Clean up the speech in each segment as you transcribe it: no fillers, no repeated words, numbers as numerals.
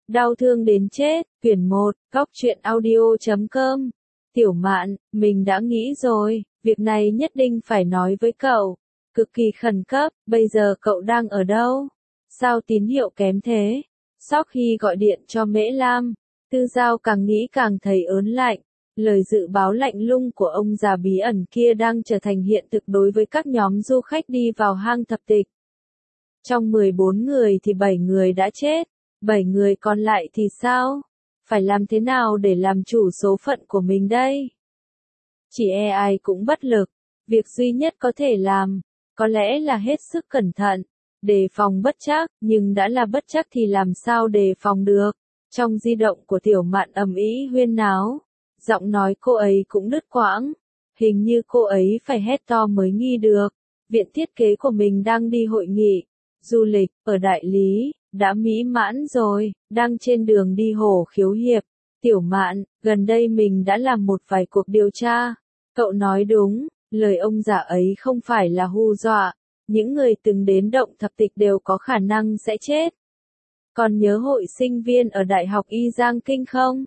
Đau thương đến chết, quyển 1, Góc truyện audio.com. Tiểu Mạn, mình đã nghĩ rồi, việc này nhất định phải nói với cậu. Cực kỳ khẩn cấp, bây giờ cậu đang ở đâu? Sao tín hiệu kém thế? Sau khi gọi điện cho Mễ Lam, Tư Giao càng nghĩ càng thấy ớn lạnh. Lời dự báo lạnh lùng của ông già bí ẩn kia đang trở thành hiện thực đối với các nhóm du khách đi vào hang thập tịch. Trong 14 người thì 7 người đã chết, 7 người còn lại thì sao? Phải làm thế nào để làm chủ số phận của mình đây? Chỉ e ai cũng bất lực, việc duy nhất có thể làm, có lẽ là hết sức cẩn thận, đề phòng bất trắc, nhưng đã là bất trắc thì làm sao đề phòng được? Trong di động của Tiểu Mạn ầm ĩ huyên náo, giọng nói cô ấy cũng đứt quãng, hình như cô ấy phải hét to mới nghi được. Viện thiết kế của mình đang đi hội nghị, du lịch, ở đại lý, đã mỹ mãn rồi, đang trên đường đi Hồ Khiếu Hiệp. Tiểu Mạn, gần đây mình đã làm một vài cuộc điều tra. Cậu nói đúng, lời ông già ấy không phải là hù dọa. Những người từng đến động thập tịch đều có khả năng sẽ chết. Còn nhớ hội sinh viên ở Đại học Y Giang Kinh không?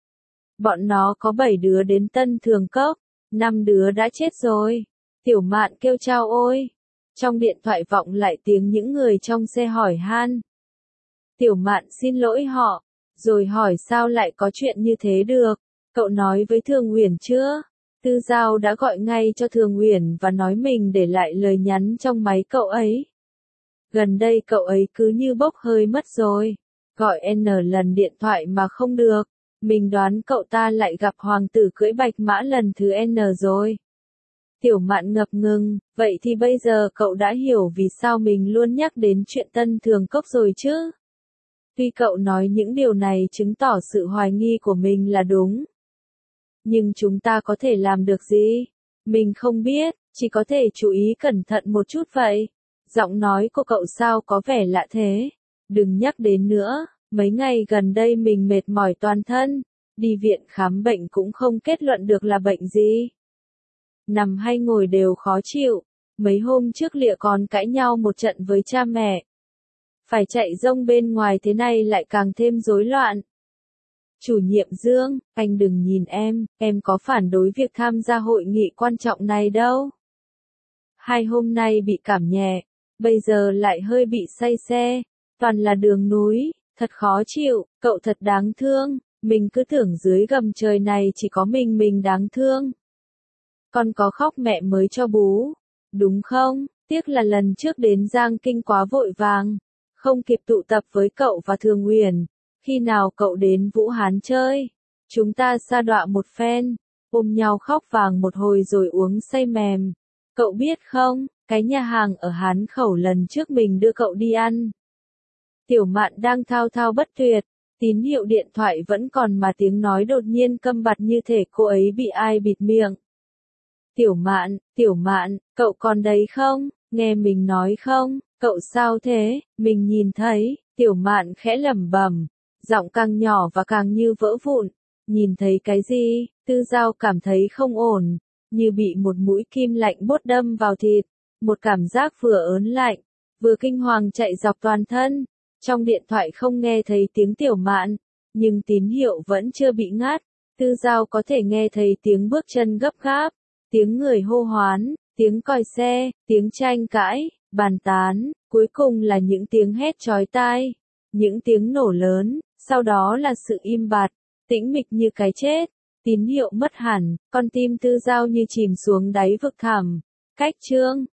Bọn nó có 7 đứa đến Tân Thường Cốc, 5 đứa đã chết rồi. Tiểu Mạn kêu chao ôi. Trong điện thoại vọng lại tiếng những người trong xe hỏi han. Tiểu Mạn xin lỗi họ, rồi hỏi sao lại có chuyện như thế được. Cậu nói với Thường Uyển chưa? Tư Giao đã gọi ngay cho Thường Uyển và nói mình để lại lời nhắn trong máy cậu ấy. Gần đây cậu ấy cứ như bốc hơi mất rồi. Gọi N lần điện thoại mà không được. Mình đoán cậu ta lại gặp hoàng tử cưỡi bạch mã lần thứ N rồi. Tiểu Mạn ngập ngừng, vậy thì bây giờ cậu đã hiểu vì sao mình luôn nhắc đến chuyện Tân Thường Cốc rồi chứ? Tuy cậu nói những điều này chứng tỏ sự hoài nghi của mình là đúng. Nhưng chúng ta có thể làm được gì? Mình không biết, chỉ có thể chú ý cẩn thận một chút vậy. Giọng nói của cậu sao có vẻ lạ thế? Đừng nhắc đến nữa, mấy ngày gần đây mình mệt mỏi toàn thân. Đi viện khám bệnh cũng không kết luận được là bệnh gì. Nằm hay ngồi đều khó chịu. Mấy hôm trước Lịa còn cãi nhau một trận với cha mẹ. Phải chạy rông bên ngoài thế này lại càng thêm rối loạn. Chủ nhiệm Dương, anh đừng nhìn em có phản đối việc tham gia hội nghị quan trọng này đâu. 2 hôm nay bị cảm nhẹ, bây giờ lại hơi bị say xe, toàn là đường núi, thật khó chịu, cậu thật đáng thương, mình cứ tưởng dưới gầm trời này chỉ có mình đáng thương. Con có khóc mẹ mới cho bú, đúng không? Tiếc là lần trước đến Giang Kinh quá vội vàng, không kịp tụ tập với cậu và Thường Uyển. Khi nào cậu đến Vũ Hán chơi, chúng ta sa đọa một phen, ôm nhau khóc vàng một hồi rồi uống say mềm. Cậu biết không, cái nhà hàng ở Hán Khẩu lần trước mình đưa cậu đi ăn. Tiểu Mạn đang thao thao bất tuyệt, tín hiệu điện thoại vẫn còn mà tiếng nói đột nhiên câm bặt như thể cô ấy bị ai bịt miệng. Tiểu Mạn, cậu còn đấy không, nghe mình nói không, cậu sao thế, mình nhìn thấy, Tiểu Mạn khẽ lẩm bẩm. Giọng càng nhỏ và càng như vỡ vụn. Nhìn thấy cái gì? Tư Giao cảm thấy không ổn, như bị một mũi kim lạnh buốt đâm vào thịt. Một cảm giác vừa ớn lạnh, vừa kinh hoàng chạy dọc toàn thân. Trong điện thoại không nghe thấy tiếng Tiểu Mạn, nhưng tín hiệu vẫn chưa bị ngắt. Tư Giao có thể nghe thấy tiếng bước chân gấp gáp, tiếng người hô hoán, tiếng còi xe, tiếng tranh cãi, bàn tán, cuối cùng là những tiếng hét chói tai, những tiếng nổ lớn. Sau đó là sự im bặt, tĩnh mịch như cái chết, tín hiệu mất hẳn, con tim Tư Giao như chìm xuống đáy vực thẳm. Cách chương